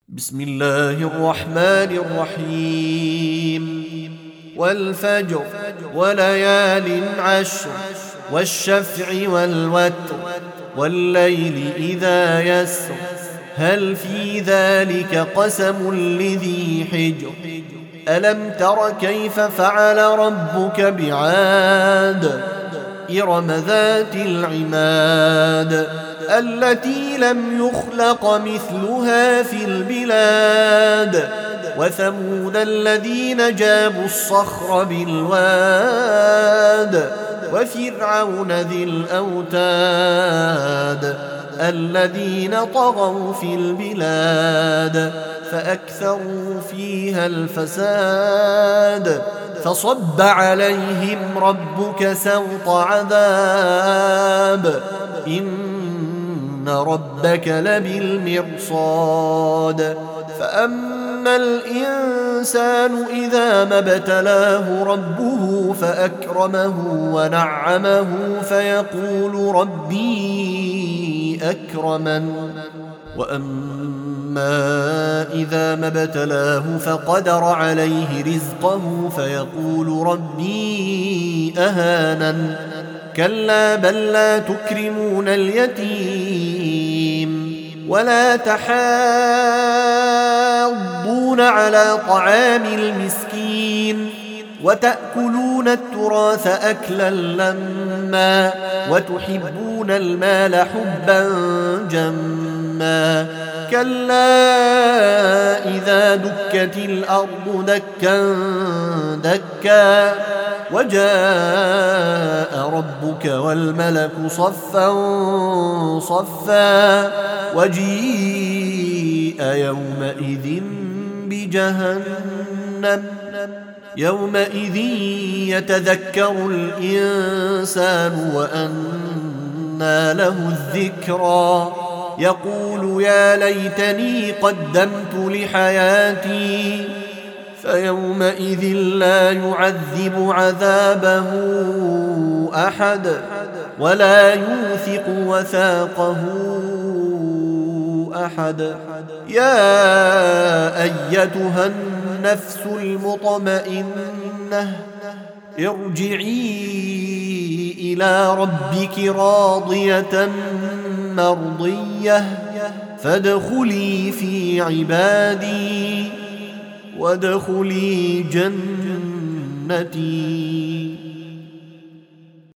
بسم الله الرحمن الرحيم والفجر وليال عشر والشفع والوتر والليل إذا يسر هل في ذلك قسم لذي حجر ألم تر كيف فعل ربك بعاد إرم ذات العماد التي لم يخلق مثلها في البلاد وثمود الذين جابوا الصخر بالواد وفرعون ذي الأوتاد الذين طغوا في البلاد فأكثروا فيها الفساد فصب عليهم ربك سوط عذاب إن ربك لبالمرصاد فأما الإنسان إذا ما ابتلاه ربه فأكرمه ونعمه فيقول ربي أكرمن وأما إذا ما ابتلاه فقدر عليه رزقه فيقول ربي أهانن كلا بل لا تكرمون اليتيم ولا تحاضون على طعام المسكين وتأكلون التراث أكلا لما وتحبون المال حبا جما كلا إذا دكت الأرض دكا دكا وجاء ربك والملك صفا صفا وجيء يومئذ بجهنم يومئذ يتذكر الإنسان وأنى له الذكرى يقول يا ليتني قدمت لحياتي فيومئذ لا يعذب عذابه أحد ولا يوثق وثاقه أحد يا أيتها النفس المطمئنة ارجعي إلى ربك راضية مرضية فادخلي في عبادي وادخلي جنتي.